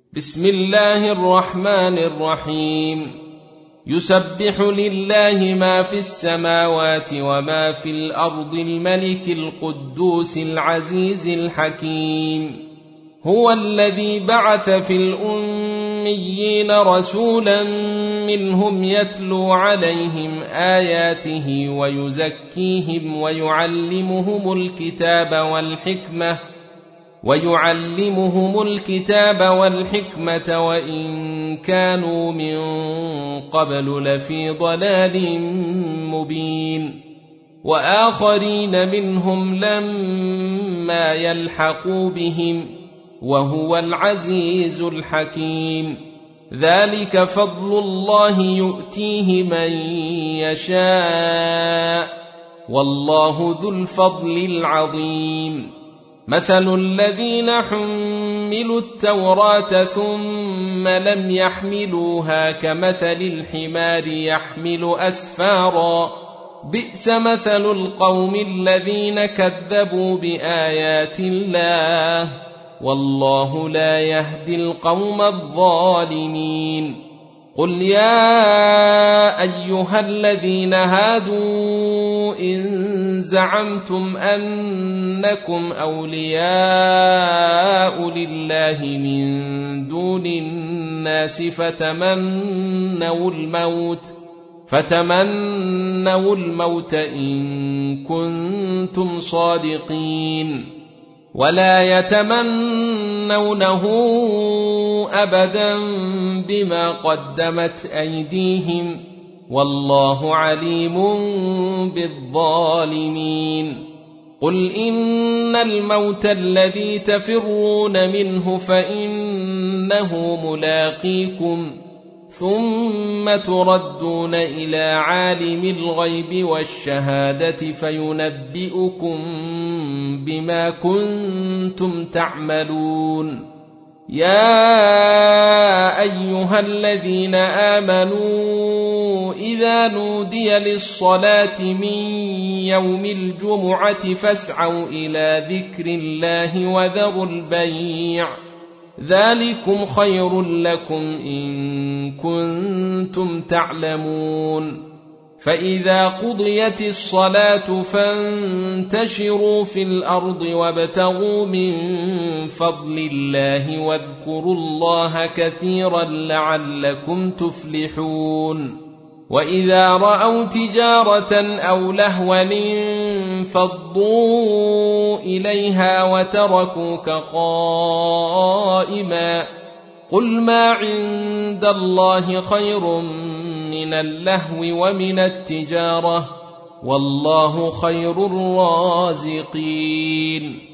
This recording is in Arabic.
بسم الله الرحمن الرحيم. يسبح لله ما في السماوات وما في الأرض الملك القدوس العزيز الحكيم. هو الذي بعث في الأميين رسولا منهم يتلو عليهم آياته ويزكيهم ويعلمهم الكتاب والحكمة وإن كانوا من قبل لفي ضلال مبين، وآخرين منهم لما يلحقوا بهم، وهو العزيز الحكيم. ذلك فضل الله يؤتيه من يشاء، والله ذو الفضل العظيم. مثل الذين حملوا التوراة ثم لم يحملوها كمثل الحمار يحمل أسفارا، بئس مثل القوم الذين كذبوا بآيات الله، والله لا يهدي القوم الظالمين. قل يا أيها الذين هادوا إن زعمتم أنكم أولياء لله من دون الناس فتمنوا الموت إن كنتم صادقين، ولا يتمنونه أبدا بما قدمت أيديهم، والله عليم بالظالمين. قل إن الموت الذي تفرون منه فإنه ملاقيكم، ثم تردون إلى عالم الغيب والشهادة فينبئكم بما كنتم تعملون. يا أيها الذين آمنوا إذا نودي للصلاة من يوم الجمعة فاسعوا إلى ذكر الله وذروا البيع، ذلكم خير لكم إن كنتم تعلمون. فإذا قضيت الصلاة فانتشروا في الأرض وابتغوا من فضل الله واذكروا الله كثيرا لعلكم تفلحون. وإذا رأوا تجارة أو لهوا انفضوا إليها وتركوك قائما، قل ما عند الله خير من اللهو ومن التجارة، والله خير الرازقين.